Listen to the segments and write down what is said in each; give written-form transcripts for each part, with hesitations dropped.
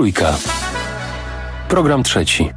Trójka. Program trzeci.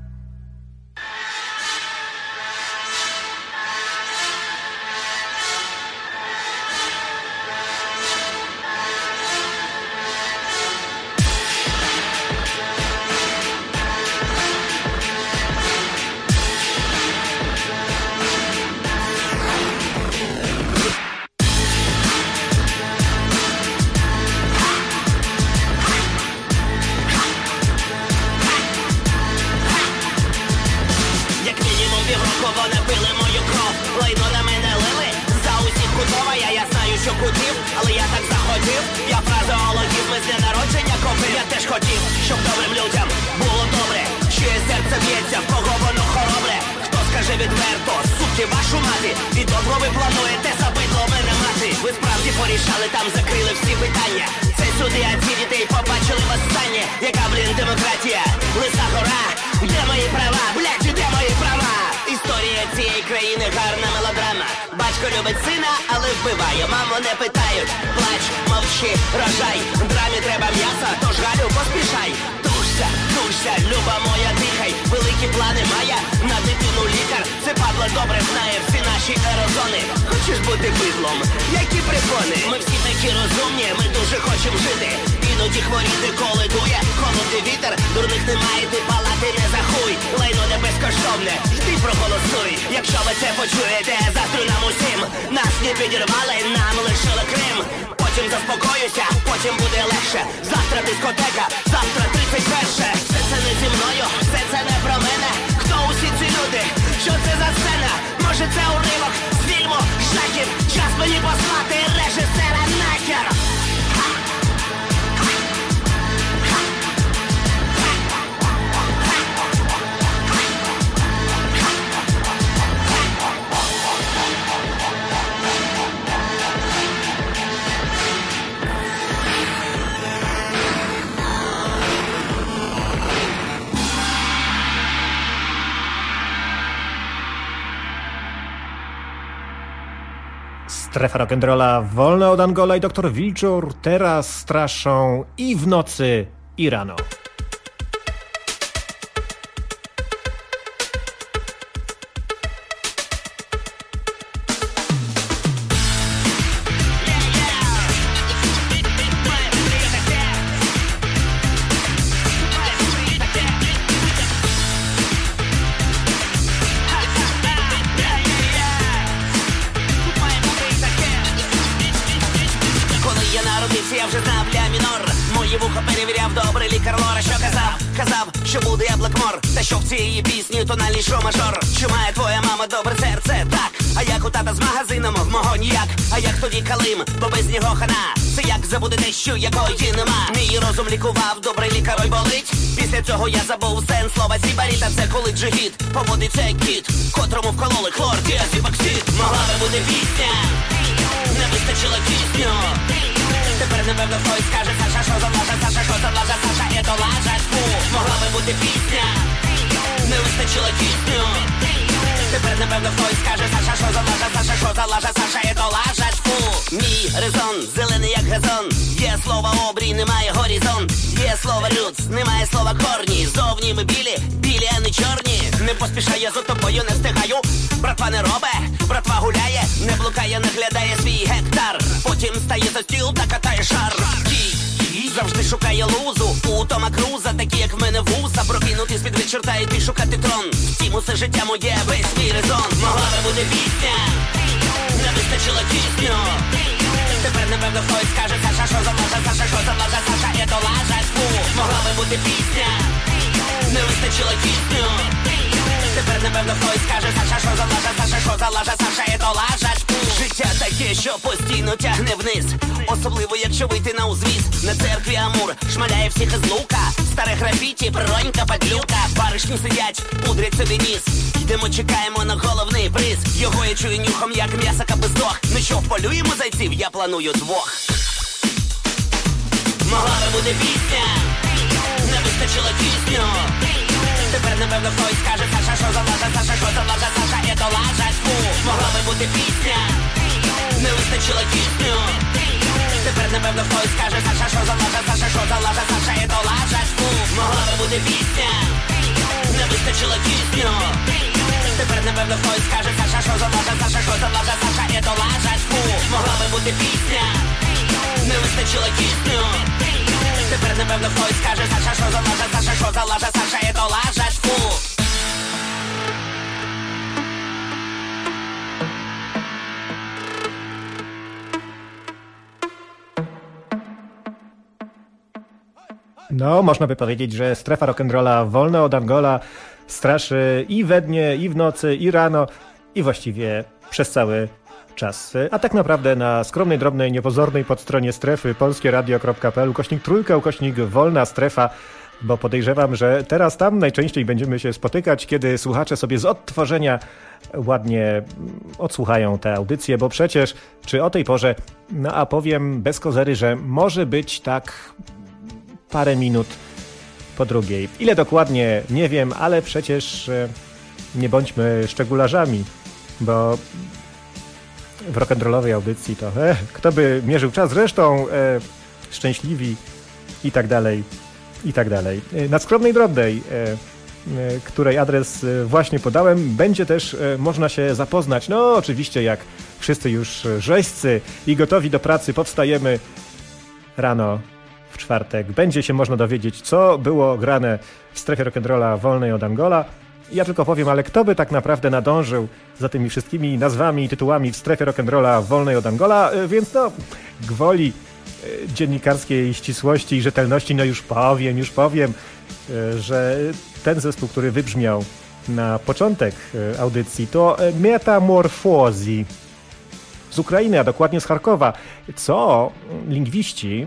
Strefa rock'n'rolla wolna od Angola i Dr. Wilczur teraz straszą i w nocy, i rano. Я вже знав ля мінор. Мої вуха перевіряв добрий лікар Лора. Що казав, що буде я Блекмор. Та що в цієї пісні тональний шо-мажор. Чи має твоя мама добре серце? Так. А як у тата з магазином, в мого ніяк. А як тоді Калим, бо без нього хана. Це як забути дещу, якої нема. Мій розум лікував, добрий лікар, ой болить. Після цього я забув сенс слова сібаріта. Це коли джигіт, поводиться кіт, котрому вкололи хлор, діазіпоксид. Могла би бути пісня, не вистачило кисню. Тепер напевно хтось скаже: Саша, що за лажа, Саша, що за лажа, Саша, это лажа, фу. Могла би бути пісня, не вистачило кисню. Тепер напевно хтось скаже: Саша, що за лажа, Саша, що за лажа, Саша, это лажа, фу. Мій резон, зелений як газон. Є слово обрій, немає горизонт. Є слово люц, немає слова корні. Зовні ми білі, а не чорні. Не поспішає за тобою, не встигаю. Братва не робе, братва гуляє. Не блукає, не глядає свій гектар. Потім стає за стіл та катає шар. Завжди шукає лузу у Тома Круза, такі як в мене вуса. Прокинутись під вечір та йти шукати трон. Втім, усе життя моє, весь мій резон. Могла би бути пісня, не вистачило кисню. Тепер напевно хтось скаже: Саша, що за лажа, Саша, що за лажа, Саша, это лажа, фу. Могла би бути пісня, не вистачило кисню. Тепер напевно хтось скаже: Саша, що за лажа, Саша, що за лажа, Саша, это лажа, фу. Життя таке, що постійно тягне вниз. Особливо, якщо вийти на узвіз. На церкві Амур шмаляє всіх із лука. Старе графіті, бронька, падлюка. Баришні сидять, пудрять собі ніс. Йдемо, чекаємо на головний приз. Його я чую нюхом, як м'ясо капиздох. Ну що, вполюємо зайців? Я планую двох. Могла би бути пісня, не вистачило кисню. Тепер напевно хтось скаже: Саша, що за лажа, Саша, що за лажа, Саша, это лажа, фу. Могла би бути пісня, не вистачило кисню. Тепер напевно хтось скаже: Саша, що за лажа, Саша, що за лажа, Саша, і то лажа, фу. Могла би бути пісня, не вистачило кисню. Тепер напевно хтось скаже: Саша, що за лажа, Саша, що за лажа, Саша, і то лажа, фу. Могла би бути пісня, не вистачило кисню. Тепер напевно хтось скаже: Саша, що за лажа, Саша, що за лажа, Саша, і то лажа, фу. No, można by powiedzieć, że strefa rock'n'rolla wolna od Angola straszy i we dnie, i w nocy, i rano, i właściwie przez cały czas. A tak naprawdę na skromnej, drobnej, niepozornej podstronie strefy polskieradio.pl/trójka/wolna strefa, bo podejrzewam, że teraz tam najczęściej będziemy się spotykać, kiedy słuchacze sobie z odtworzenia ładnie odsłuchają tę audycję, bo przecież czy o tej porze, no a powiem bez kozery, że może być tak parę minut po drugiej. Ile dokładnie, nie wiem, ale przecież nie bądźmy szczegularzami, bo w rock'n'rollowej audycji to kto by mierzył czas, zresztą szczęśliwi i tak dalej, i tak dalej. Na skromnej drobnej, której adres właśnie podałem, będzie też można się zapoznać. No oczywiście, jak wszyscy już rzeźcy i gotowi do pracy powstajemy rano w czwartek. Będzie się można dowiedzieć, co było grane w strefie rock'n'rolla wolnej od Angola. Ja tylko powiem, ale kto by tak naprawdę nadążył za tymi wszystkimi nazwami i tytułami w strefie rock'n'rolla wolnej od Angola, więc no, gwoli dziennikarskiej ścisłości i rzetelności, no już powiem, że ten zespół, który wybrzmiał na początek audycji, to Metamorfozy z Ukrainy, a dokładnie z Charkowa, co lingwiści,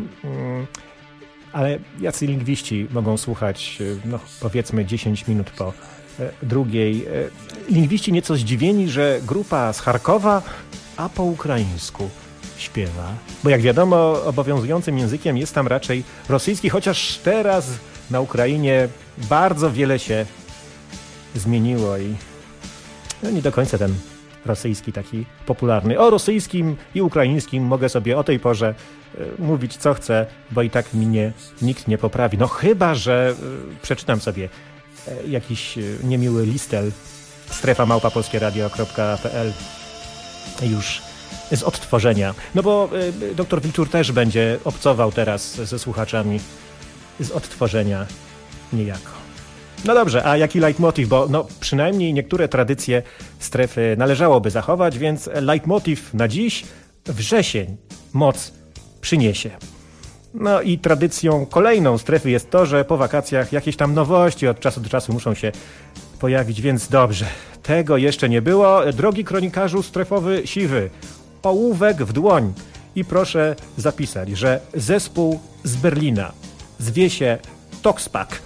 ale jacy lingwiści mogą słuchać, no powiedzmy 10 minut po drugiej. Lingwiści nieco zdziwieni, że grupa z Charkowa, a po ukraińsku śpiewa. Bo jak wiadomo, obowiązującym językiem jest tam raczej rosyjski, chociaż teraz na Ukrainie bardzo wiele się zmieniło i no nie do końca ten rosyjski taki popularny. O rosyjskim i ukraińskim mogę sobie o tej porze mówić co chcę, bo i tak mnie nikt nie poprawi. No chyba że przeczytam sobie jakiś niemiły listel strefa@polskieradio.pl już z odtworzenia. No bo doktor Wilczur też będzie obcował teraz ze słuchaczami z odtworzenia niejako. No dobrze, a jaki leitmotiv? Bo no przynajmniej niektóre tradycje strefy należałoby zachować, więc leitmotiv na dziś: wrzesień moc przyniesie. No i tradycją kolejną strefy jest to, że po wakacjach jakieś tam nowości od czasu do czasu muszą się pojawić, więc dobrze. Tego jeszcze nie było. Drogi kronikarzu strefowy siwy, ołówek w dłoń i proszę zapisać, że zespół z Berlina zwie się Toxpack.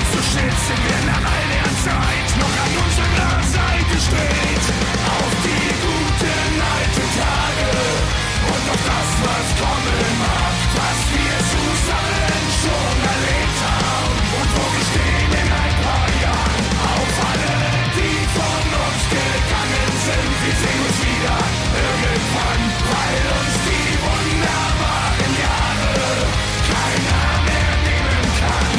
jetzt so schützen wir nach all der Zeit noch an unserer Seite steht. Auf die guten alten Tage und auf das, was kommen mag, was wir zusammen schon erlebt haben und wo wir stehen in ein paar Jahren. Auf alle, die von uns gegangen sind, wir sehen uns wieder irgendwann, weil uns die wunderbaren Jahre keiner mehr nehmen kann.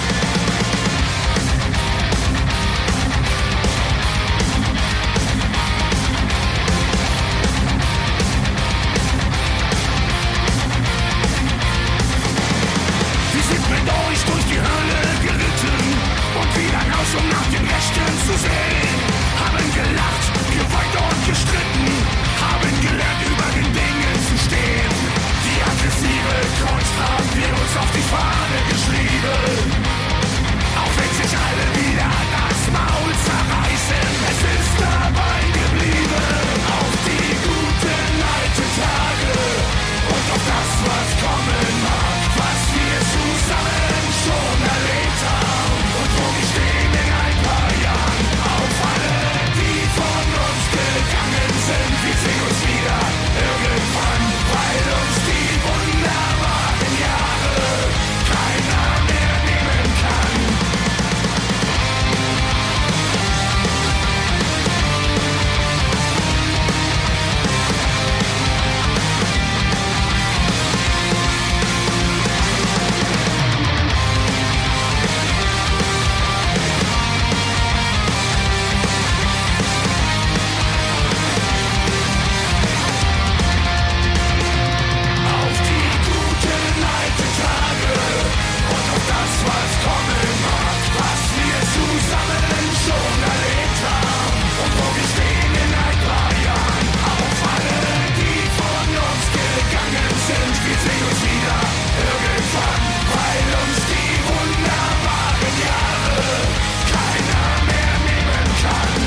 Wir sind mit euch durch die Hölle geritten und wieder raus, um nach den Rechten zu sehen. Haben gelacht, geweint und gestritten, haben gelernt, über den Dingen zu stehen. Die aggressive Kunst haben wir uns auf die Fahne geschrieben. Auch wenn sich alle wieder das Maul zerreißen, es ist dabei geblieben. Auf die guten alten Tage und auf das, was kommen mag, was wir zusammen schon erlebt haben und wo wir stehen in ein paar Jahren. Auf alle, die von uns gegangen sind, wir sehen uns wieder irgendwann, weil uns die wunderbaren Jahre keiner mehr nehmen kann. Auf die guten alten Tage und auf das, was kommen mag, was wir zusammen schon erlebt haben und wo wir stehen in ein paar Jahren. Auf alle, die von uns gegangen sind, wir sehen uns wieder irgendwann, weil uns die wunderbaren Jahre keiner mehr nehmen kann.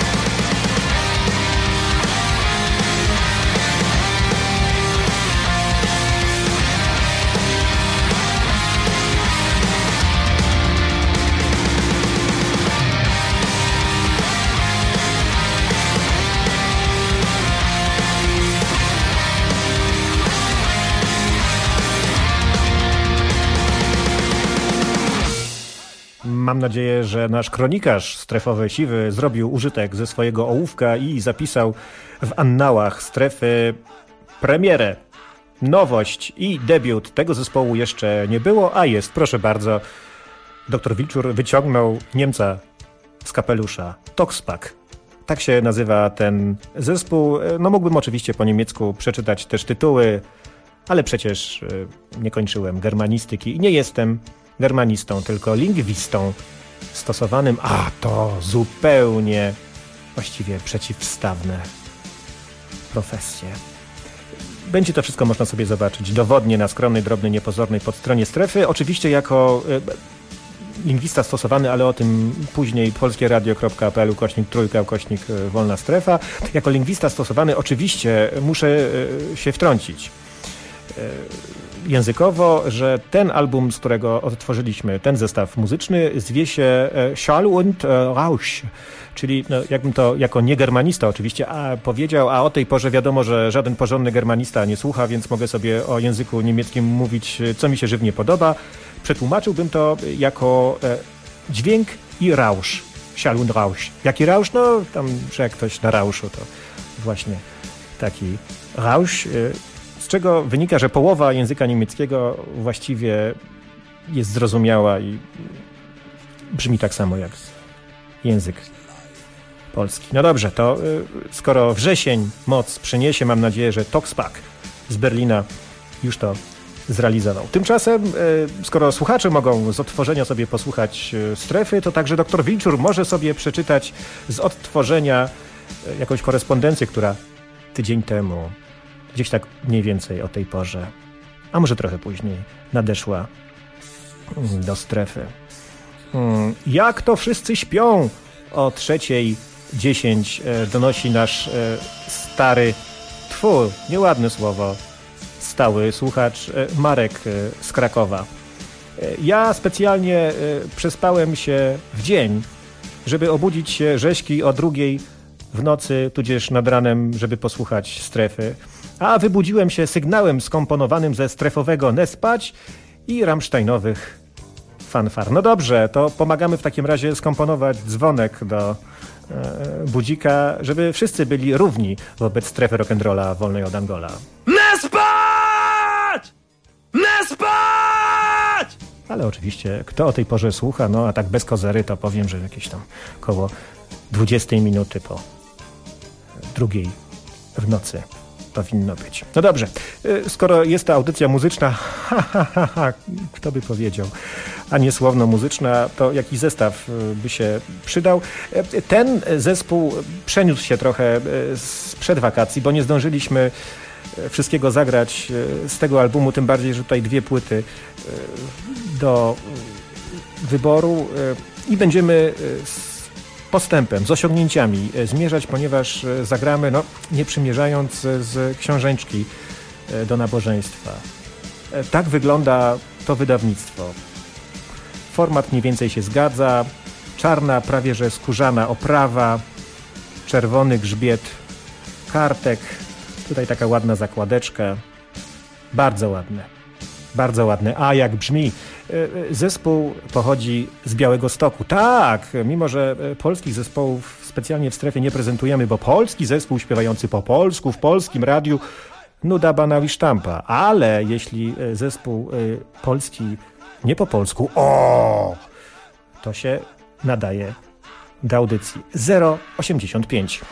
Mam nadzieję, że nasz kronikarz strefowy Siwy zrobił użytek ze swojego ołówka i zapisał w annałach strefy premierę, nowość i debiut. Tego zespołu jeszcze nie było, a jest. Proszę bardzo, dr Wilczur wyciągnął Niemca z kapelusza. Toxpack. Tak się nazywa ten zespół. No mógłbym oczywiście po niemiecku przeczytać też tytuły, ale przecież nie kończyłem germanistyki i nie jestem germanistą, tylko lingwistą stosowanym, a to zupełnie właściwie przeciwstawne profesje. Będzie to wszystko można sobie zobaczyć dowodnie na skromnej, drobnej, niepozornej podstronie strefy. Oczywiście jako lingwista stosowany, ale o tym później polskieradio.pl/3/wolna strefa. Jako lingwista stosowany oczywiście muszę się wtrącić językowo, że ten album, z którego odtworzyliśmy, ten zestaw muzyczny zwie się Schall und Rausch, czyli no, jakbym to jako niegermanista oczywiście powiedział, a o tej porze wiadomo, że żaden porządny germanista nie słucha, więc mogę sobie o języku niemieckim mówić, co mi się żywnie podoba. Przetłumaczyłbym to jako dźwięk i rausz. Schall und Rausch. Jaki rausz? No tam, że jak ktoś na rauszu, to właśnie taki rausz, z czego wynika, że połowa języka niemieckiego właściwie jest zrozumiała i brzmi tak samo jak język polski. No dobrze, to skoro wrzesień moc przyniesie, mam nadzieję, że Toxpack z Berlina już to zrealizował. Tymczasem, skoro słuchacze mogą z odtworzenia sobie posłuchać strefy, to także dr Wilczur może sobie przeczytać z odtworzenia jakąś korespondencję, która tydzień temu, gdzieś tak mniej więcej o tej porze, a może trochę później, nadeszła do strefy. Jak to wszyscy śpią? O 3:10 donosi nasz stary, nieładne słowo, stały słuchacz Marek z Krakowa. Ja specjalnie przespałem się w dzień, żeby obudzić się rzeźki o 2:00 w nocy, tudzież nad ranem, żeby posłuchać Strefy. A wybudziłem się sygnałem skomponowanym ze strefowego Nie spać i rammsteinowych fanfar. No dobrze, to pomagamy w takim razie skomponować dzwonek do budzika, żeby wszyscy byli równi wobec strefy rock'n'rolla wolnej od Angola. Nie spać! Nie spać! Ale oczywiście, kto o tej porze słucha, no a tak bez kozery, to powiem, że jakieś tam koło 20 minuty po 2:00 w nocy powinno być. No dobrze, skoro jest ta audycja muzyczna, kto by powiedział, a nie słowno-muzyczna, to jakiś zestaw by się przydał. Ten zespół przeniósł się trochę sprzed wakacji, bo nie zdążyliśmy wszystkiego zagrać z tego albumu, tym bardziej, że tutaj 2 płyty do wyboru i będziemy z postępem, z osiągnięciami zmierzać, ponieważ zagramy, nie przymierzając z książeczki do nabożeństwa. Tak wygląda to wydawnictwo. Format mniej więcej się zgadza. Czarna, prawie że skórzana oprawa, czerwony grzbiet kartek, tutaj taka ładna zakładeczka. Bardzo ładne. Bardzo ładne. A jak brzmi? Zespół pochodzi z Białegostoku. Tak, mimo że polskich zespołów specjalnie w strefie nie prezentujemy, bo polski zespół śpiewający po polsku w polskim radiu nuda, banał i sztampa. Ale jeśli zespół polski nie po polsku, to się nadaje do audycji 085.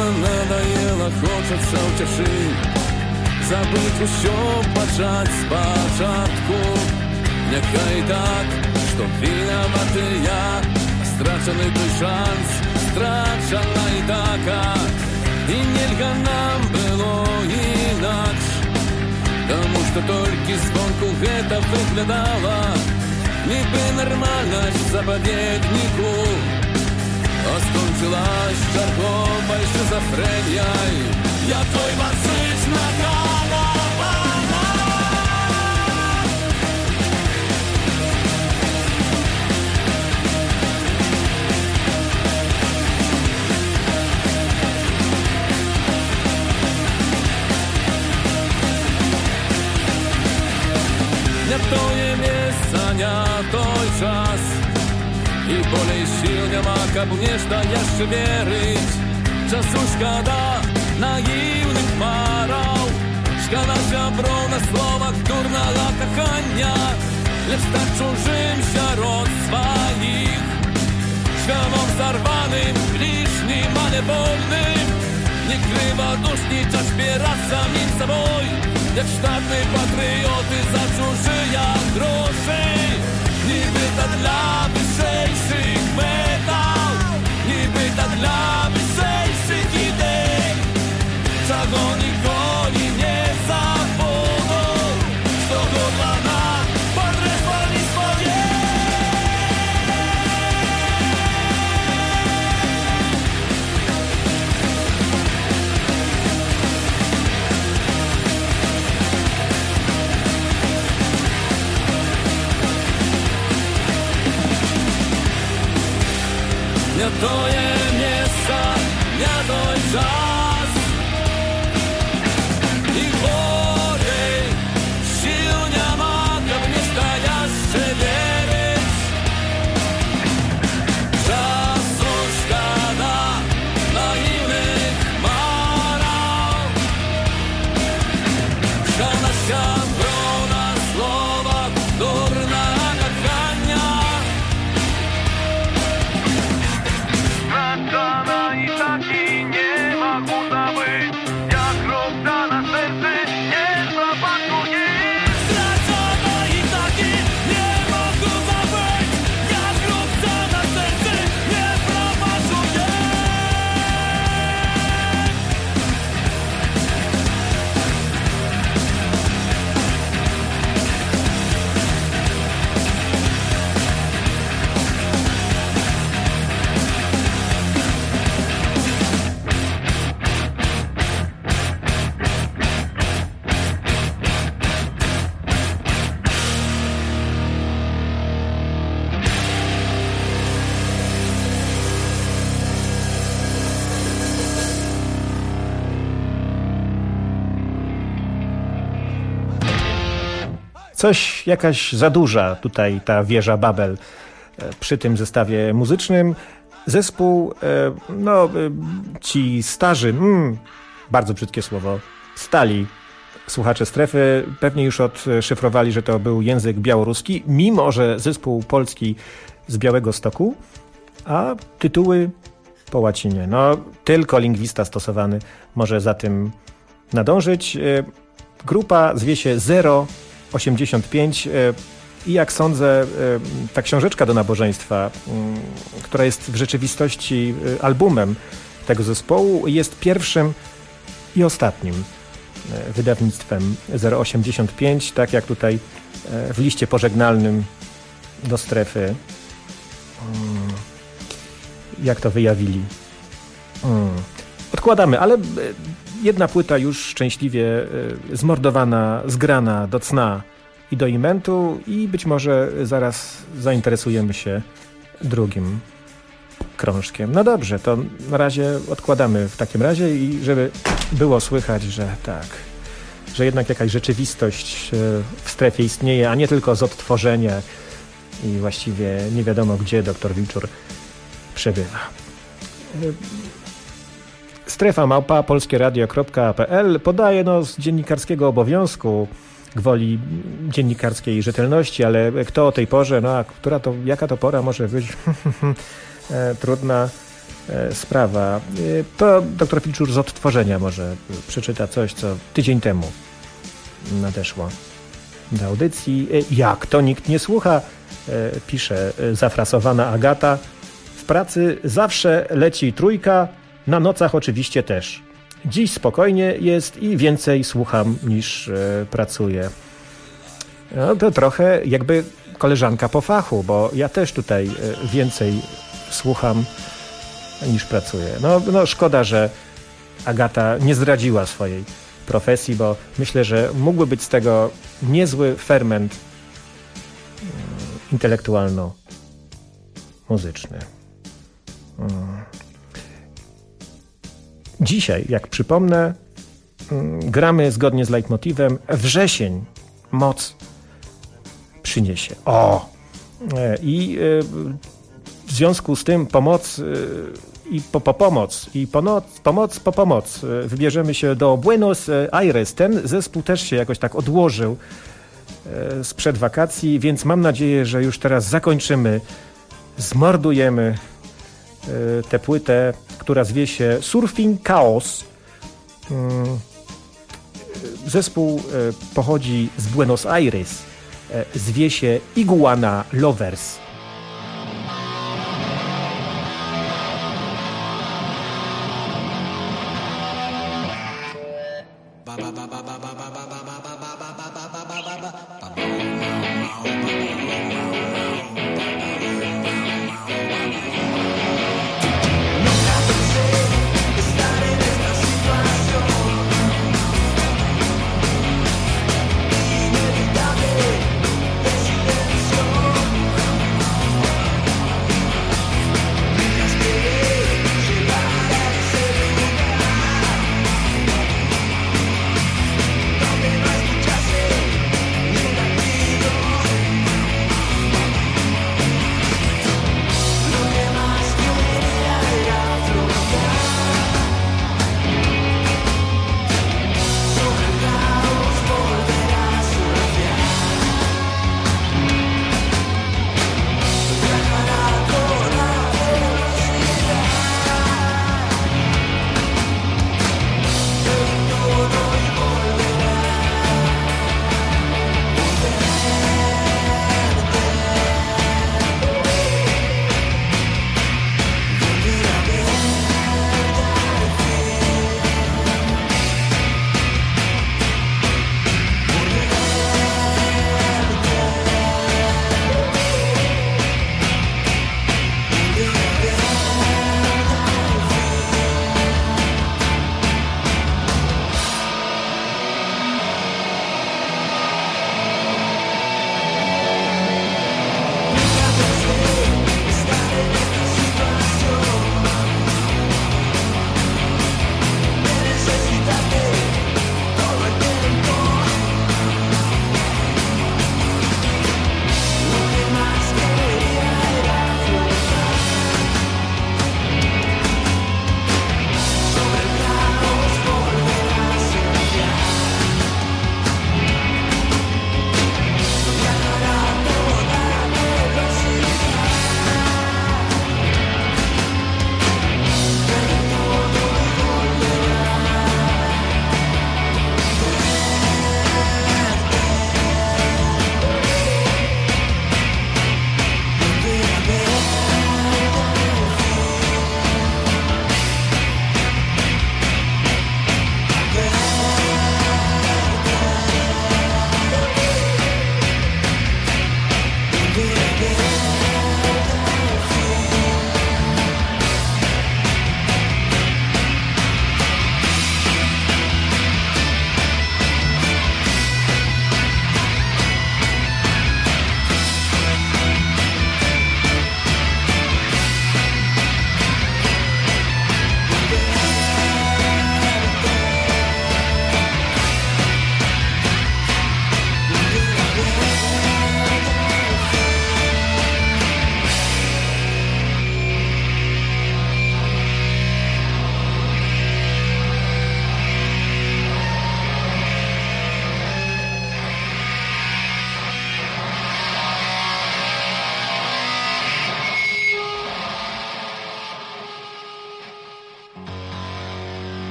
надоело, хочется утешить, забыть усё, почать спочатку. Нехай так, что виноваты я, страчений той шанс, страчена і така, і нельга нам было інакш, тому що толькі звонку гэта выглядала, ніби нормальна ж запаведніку, а скончилась чарговой шизофренией, якой васыць наканала. Не тое месца, не той час, і болей сіл няма, каб у нешта яшчэ верыць. Часу шкада наіўных мараў, шкада сяброў на словах дурнага кахання, лепш стаць чужым сярод сваіх, швамом зарваным, лішнім, але вольным, не крывадушніць, а шпіраць самім сабой, як штатны патрыёты за чужыя грошы. Нібыта для вышэйшых мэтаў, нібыта для вышэйшых ідэй, чаго ніколі не забуду, што горла нам падрэзвалі свае. Не тое месца, не той час, і болей сіл няма, каб нешта яшчэ верыць. Часу шкада наіўных мараў, шкада сяброў на словах дурнага кахання. Страчана і так і не могу забыть, як кропка на серце не пропадує. Страчана і так і не могу забыть, як кропка на серце не пропадує. Coś jakaś za duża tutaj ta wieża Babel przy tym zestawie muzycznym. Zespół, ci starzy, bardzo brzydkie słowo, stali słuchacze Strefy pewnie już odszyfrowali, że to był język białoruski, mimo że zespół polski z Białegostoku, a tytuły po łacinie. No, tylko lingwista stosowany może za tym nadążyć. Grupa zwie się 085 i jak sądzę, ta książeczka do nabożeństwa, która jest w rzeczywistości albumem tego zespołu, jest pierwszym i ostatnim wydawnictwem 085, tak jak tutaj w liście pożegnalnym do Strefy, jak to wyjawili. Odkładamy, ale jedna płyta już szczęśliwie zmordowana, zgrana do cna i do imentu i być może zaraz zainteresujemy się drugim krążkiem. No dobrze, to na razie odkładamy w takim razie i żeby było słychać, że tak, że jednak jakaś rzeczywistość w Strefie istnieje, a nie tylko z odtworzenia i właściwie nie wiadomo gdzie doktor Wilczur przebywa. strefa@polskieradio.pl podaje z dziennikarskiego obowiązku gwoli dziennikarskiej rzetelności, ale kto o tej porze, a jaka to pora może być trudna, sprawa. To dr Filczur z odtworzenia może przeczyta coś, co tydzień temu nadeszło do audycji. Jak to nikt nie słucha, pisze zafrasowana Agata. W pracy zawsze leci trójka, na nocach oczywiście też. Dziś spokojnie jest i więcej słucham niż pracuję. No to trochę jakby koleżanka po fachu, bo ja też tutaj więcej słucham niż pracuję. No szkoda, że Agata nie zdradziła swojej profesji, bo myślę, że mógłby być z tego niezły ferment intelektualno-muzyczny. Dzisiaj, jak przypomnę, gramy zgodnie z leitmotivem wrzesień moc przyniesie. I w związku z tym pomoc po pomoc wybierzemy się do Buenos Aires. Ten zespół też się jakoś tak odłożył sprzed wakacji, więc mam nadzieję, że już teraz zakończymy, zmordujemy tę płytę, która zwie się Surfing Chaos. Zespół pochodzi z Buenos Aires, zwie się Iguana Lovers.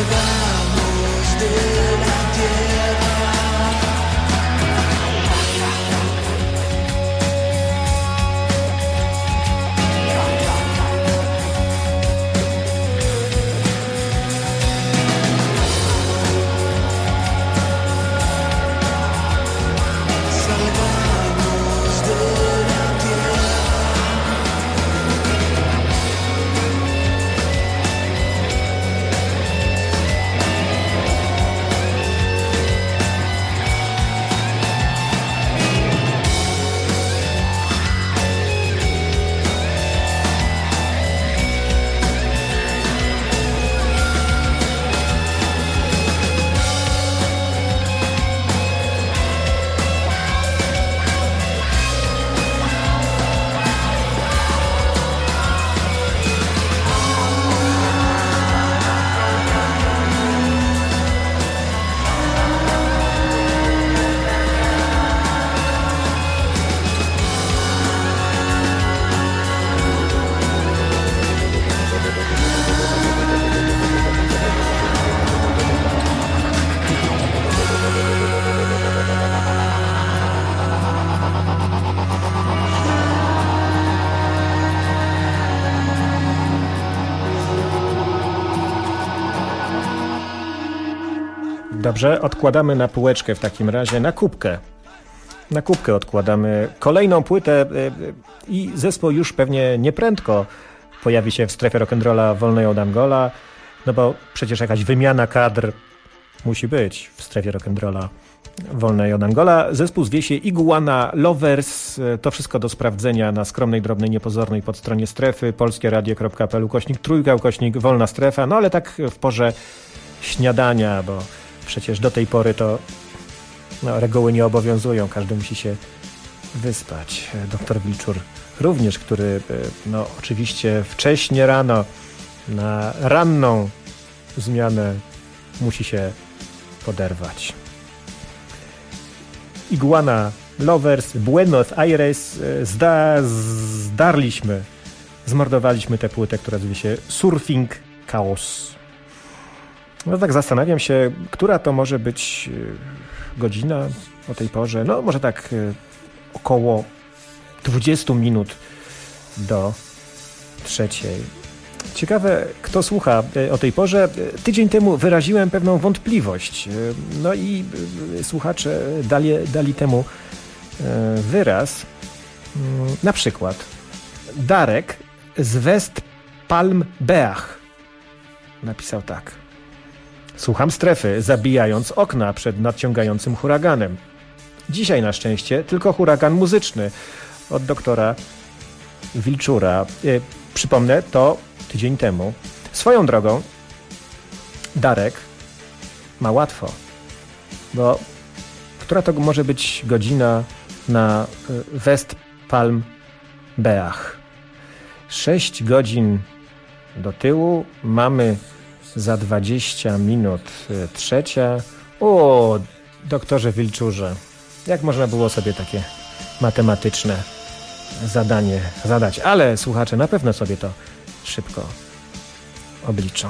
Salgamos de la tierra. Dobrze, odkładamy na półeczkę w takim razie, na kubkę. Na kubkę odkładamy kolejną płytę i zespół już pewnie nieprędko pojawi się w strefie rock'n'rolla wolnej od Angola, no bo przecież jakaś wymiana kadr musi być w strefie rock'n'rolla wolnej od Angola. Zespół zwie się Iguana Lovers. To wszystko do sprawdzenia na skromnej, drobnej, niepozornej podstronie strefy polskieradio.pl/wolna strefa. No ale tak w porze śniadania, bo przecież do tej pory to reguły nie obowiązują. Każdy musi się wyspać. Doktor Wilczur również, który oczywiście wcześnie rano na ranną zmianę musi się poderwać. Iguana Lovers, Buenos Aires, zmordowaliśmy tę płytę, która nazywa się Surfing Chaos. No tak zastanawiam się, która to może być godzina o tej porze. No może tak około 20 minut do 3. Ciekawe, kto słucha o tej porze. Tydzień temu wyraziłem pewną wątpliwość. No i słuchacze dali temu wyraz. Na przykład Darek z West Palm Beach napisał tak. Słucham strefy, zabijając okna przed nadciągającym huraganem. Dzisiaj na szczęście tylko huragan muzyczny od doktora Wilczura. Przypomnę, to tydzień temu. Swoją drogą Darek ma łatwo, bo która to może być godzina na West Palm Beach? 6 godzin do tyłu, mamy za 20 minut 3. O, doktorze Wilczurze, jak można było sobie takie matematyczne zadanie zadać? Ale słuchacze na pewno sobie to szybko obliczą.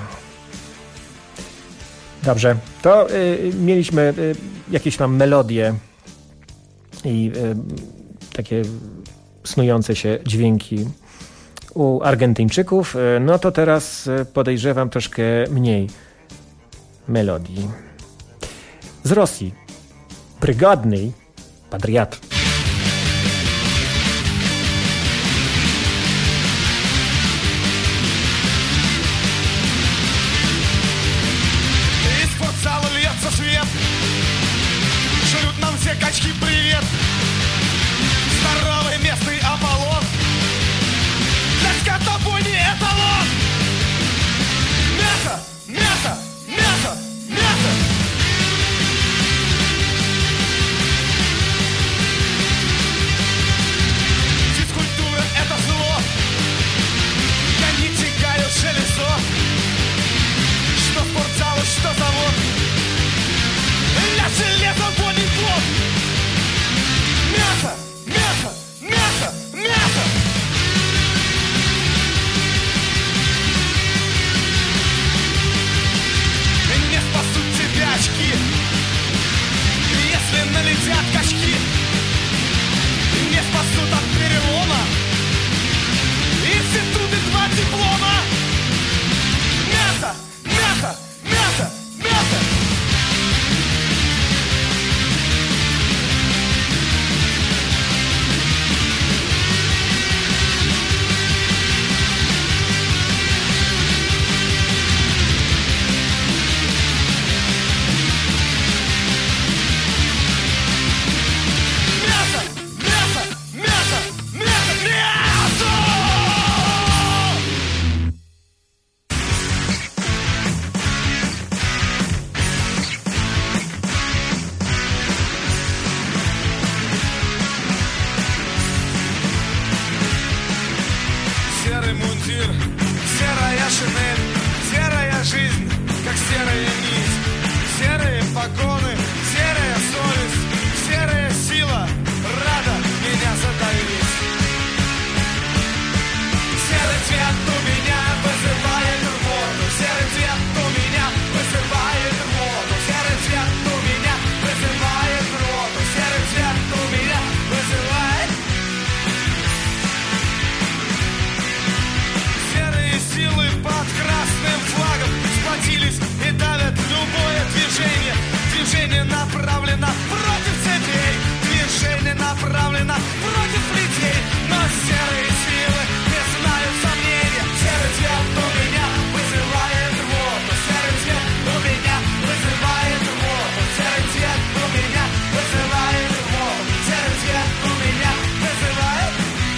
Dobrze, to mieliśmy jakieś tam melodie i takie snujące się dźwięki u Argentyńczyków. No to teraz podejrzewam troszkę mniej melodii. Z Rosji. Brygadny Padriat. Шлют нам все качки привет. Здоровый местный Аполлон. Для скотобойни эталон. Мясо, мясо, мясо, мясо. Физкультура — это зло. Я не тягаю железо. Что спортзал, что завод. Я железо водит плод. Мясо, мясо, мясо, мясо. направлено против цепей, движение направлено против людей, но серые силы не знают сомнения. Серый цвет у меня вызывает рвоту, серый цвет у меня вызывает рвоту, серый цвет у меня вызывает рвоту, серый цвет у меня вызывает.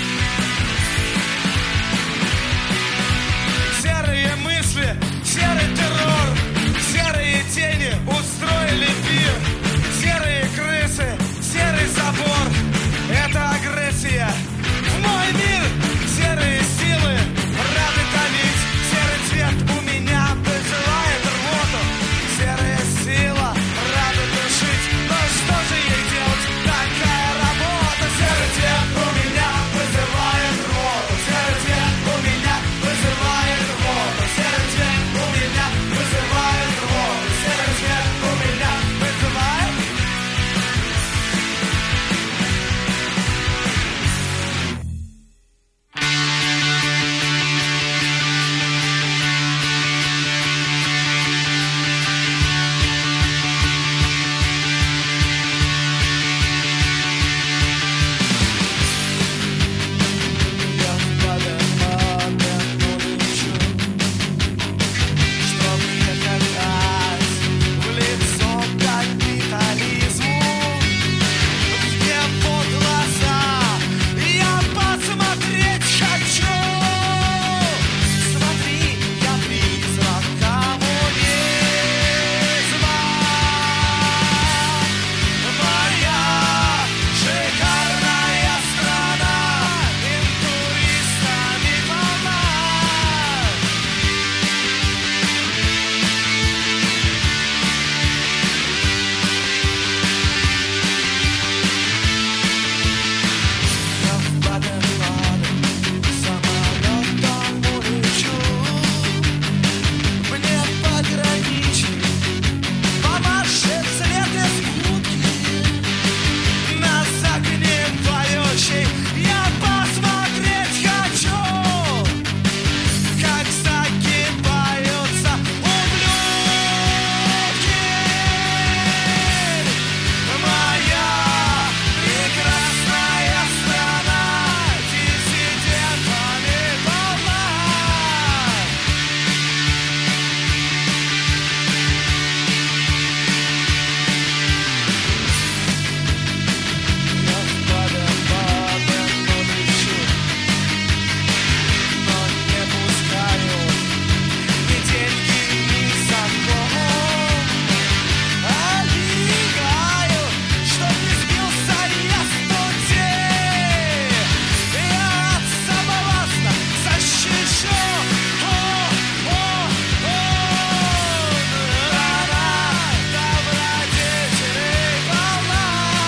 Серые мысли, серый террор, серые тени устроили пир, серые крысы, серый забор. Это агрессия в мой мир. Серые силы рады томить, серый цвет у меня вызывает рвоту, серая сила рада душить. Но что же ей делать? Такая работа. Серый цвет у меня вызывает рвоту, серый цвет у меня вызывает рвоту, серый цвет у меня вызывает рвоту, серый цвет у меня вызывает. Я в подопаде улечу, чтоб не катать в лицо капитализму. В его глаза я посмотреть хочу. Смотри, я призрак коммунизма. Моя шикарная страна интуристами полна. Я в Баден-Баден самолетом улечу. Мне пограничник помашет цвет скрутки. На загнивающий я посмотреть хочу, как загибаются ублюдки. Моя прекрасная страна диссидентами полна. Я в Баден-Баден улечу, но не пускаю ни деньги, ни закон. Оберегаю, чтоб не сбился я с пути. Я от соблазна защищу. Страна добродетелей полна.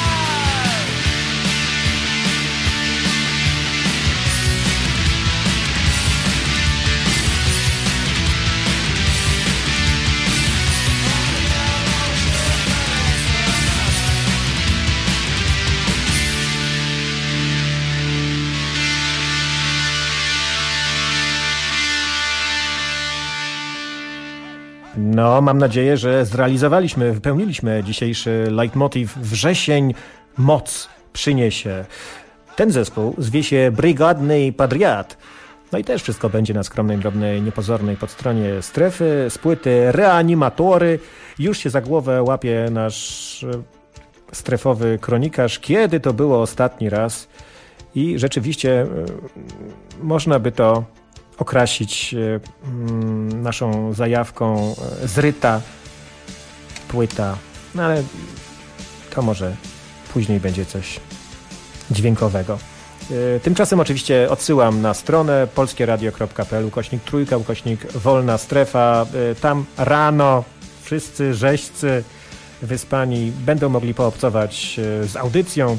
No, mam nadzieję, że zrealizowaliśmy, wypełniliśmy dzisiejszy leitmotiv Wrzesień moc przyniesie. Ten zespół zwie się Brygadny Patriot. No i też wszystko będzie na skromnej, drobnej, niepozornej podstronie strefy. Z płyty Reanimatory już się za głowę łapie nasz strefowy kronikarz. Kiedy to było ostatni raz? I rzeczywiście można by to okrasić naszą zajawką zryta płyta, no ale to może później będzie coś dźwiękowego. Tymczasem oczywiście odsyłam na stronę polskieradio.pl/3/wolna strefa. Tam rano wszyscy rzeźcy wyspani będą mogli poobcować z audycją.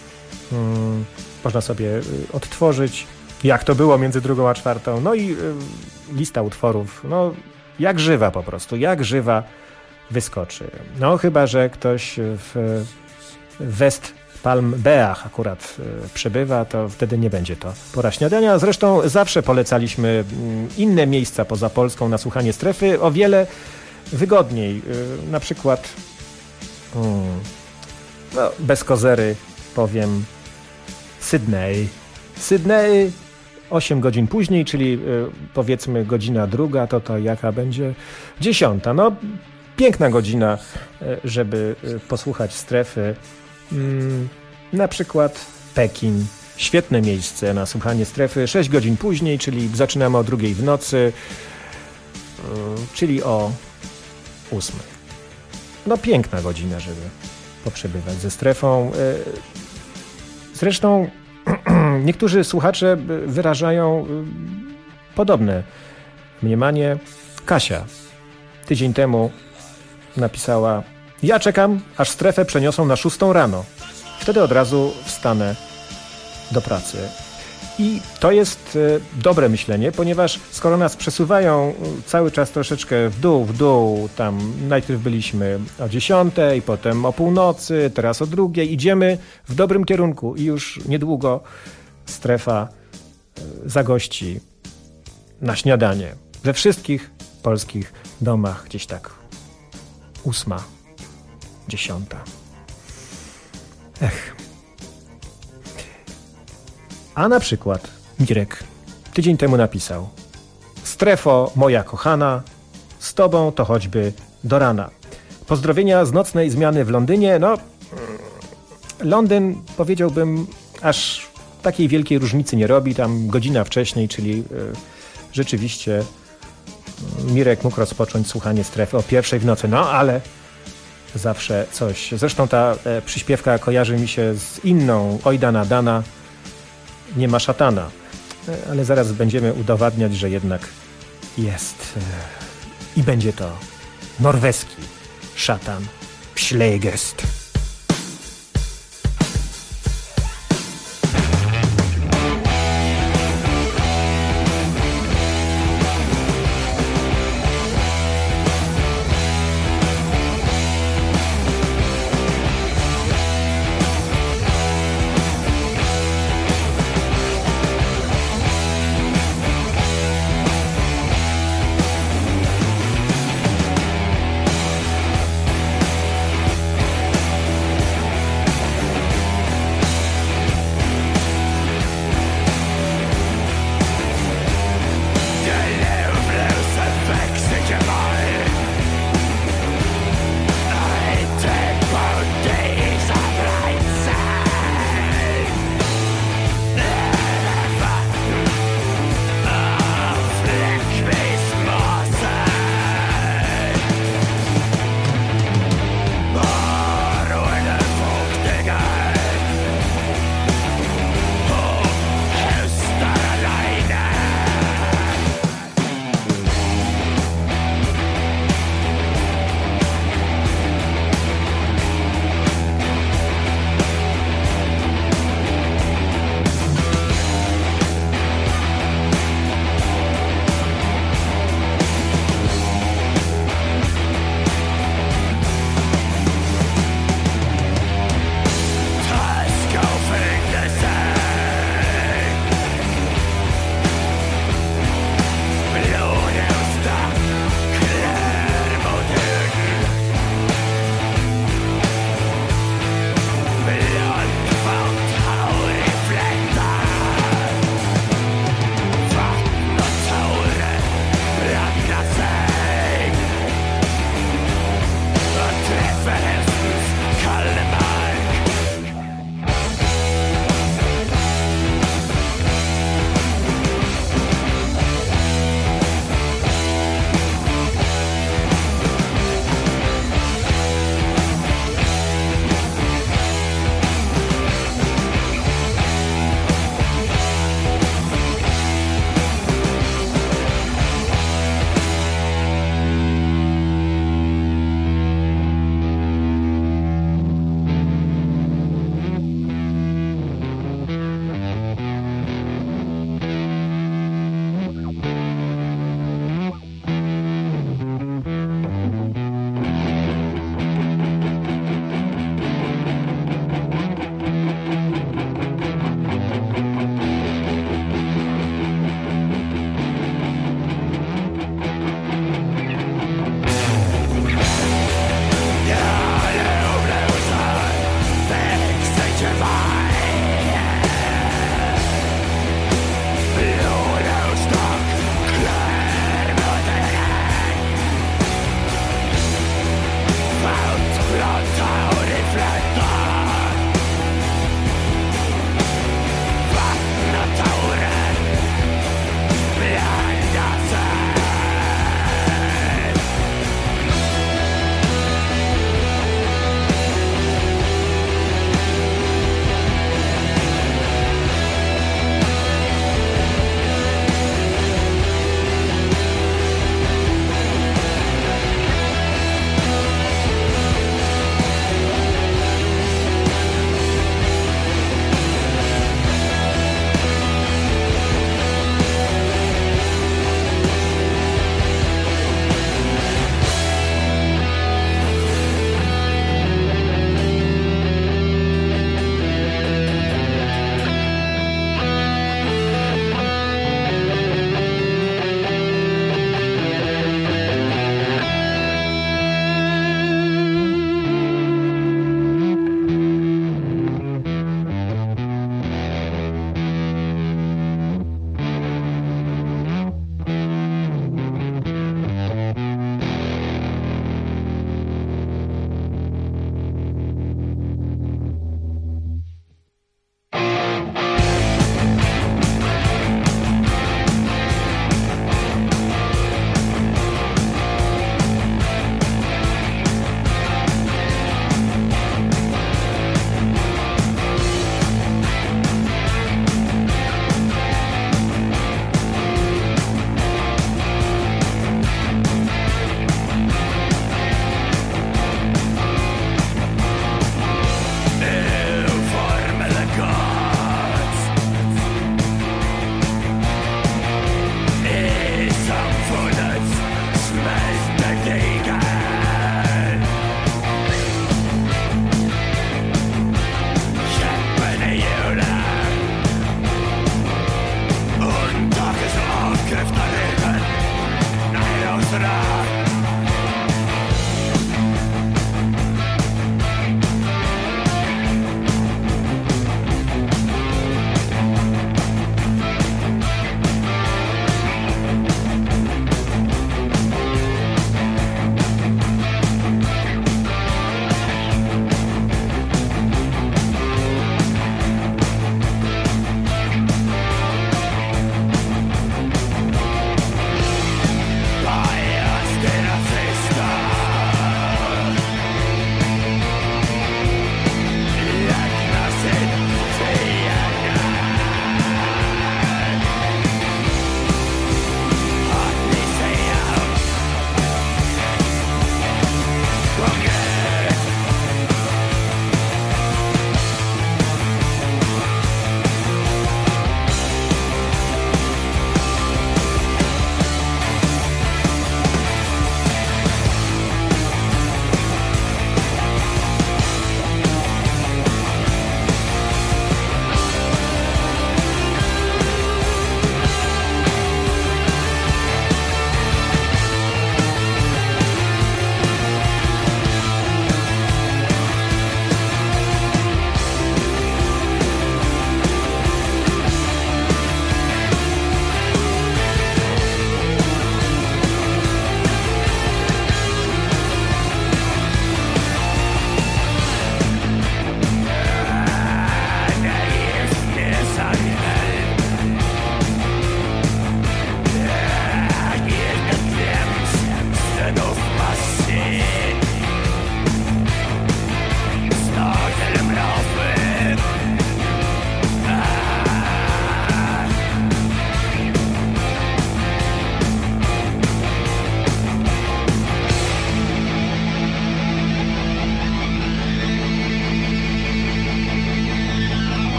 Można sobie odtworzyć, jak to było między 2 a 4. No i lista utworów, no jak żywa po prostu, jak żywa wyskoczy. No chyba że ktoś w West Palm Beach akurat przebywa, to wtedy nie będzie to pora śniadania. Zresztą zawsze polecaliśmy inne miejsca poza Polską na słuchanie strefy, o wiele wygodniej. Na przykład No, bez kozery powiem Sydney. Sydney 8 godzin później, czyli powiedzmy godzina 2, to jaka będzie 10. No, piękna godzina, żeby posłuchać strefy. Na przykład Pekin. Świetne miejsce na słuchanie strefy. 6 godzin później, czyli zaczynamy o 2 w nocy, czyli o 8. No piękna godzina, żeby poprzebywać ze strefą. Zresztą niektórzy słuchacze wyrażają podobne mniemanie. Kasia tydzień temu napisała: ja czekam, aż strefę przeniosą na 6 rano. Wtedy od razu wstanę do pracy. I to jest dobre myślenie, ponieważ skoro nas przesuwają cały czas troszeczkę w dół, tam najpierw byliśmy o 10, potem o północy, teraz o 2, idziemy w dobrym kierunku i już niedługo strefa zagości na śniadanie. We wszystkich polskich domach gdzieś tak 8, 10. A na przykład Mirek tydzień temu napisał: strefo moja kochana, z tobą to choćby do rana. Pozdrowienia z nocnej zmiany w Londynie. No, Londyn, powiedziałbym, aż takiej wielkiej różnicy nie robi. Tam godzina wcześniej, czyli rzeczywiście Mirek mógł rozpocząć słuchanie strefy o 1 w nocy. No, ale zawsze coś. Zresztą ta przyśpiewka kojarzy mi się z inną: oj dana dana, nie ma szatana. Ale zaraz będziemy udowadniać, że jednak jest i będzie to norweski szatan Schlägest.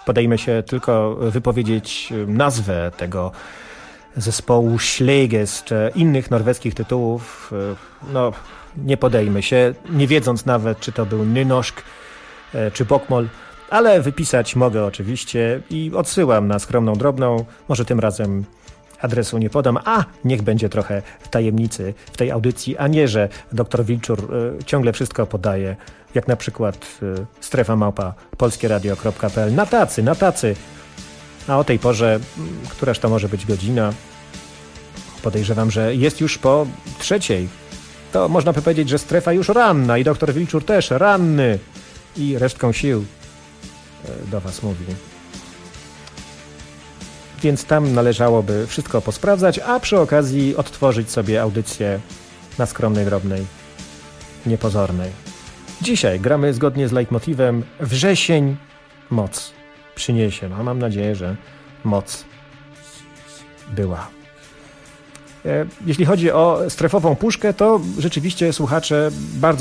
podejmę się tylko wypowiedzieć nazwę tego zespołu Schläges czy innych norweskich tytułów. No, nie podejmę się, nie wiedząc nawet, czy to był Nynorsk czy Bokmål, ale wypisać mogę oczywiście i odsyłam na skromną drobną. Może tym razem adresu nie podam, a niech będzie trochę tajemnicy w tej audycji, a nie, że dr Wilczur ciągle wszystko podaje, jak na przykład strefa@polskieradio.pl. Na tacy. A o tej porze, któraż to może być godzina? Podejrzewam, że jest już po 3:00. To można by powiedzieć, że strefa już ranna i dr Wilczur też ranny i resztką sił do was mówi. Więc tam należałoby wszystko posprawdzać, a przy okazji odtworzyć sobie audycję na skromnej, drobnej, niepozornej. Dzisiaj gramy zgodnie z leitmotivem Wrzesień moc przyniesie. No, mam nadzieję, że moc była. Jeśli chodzi o strefową puszkę, to rzeczywiście słuchacze bardzo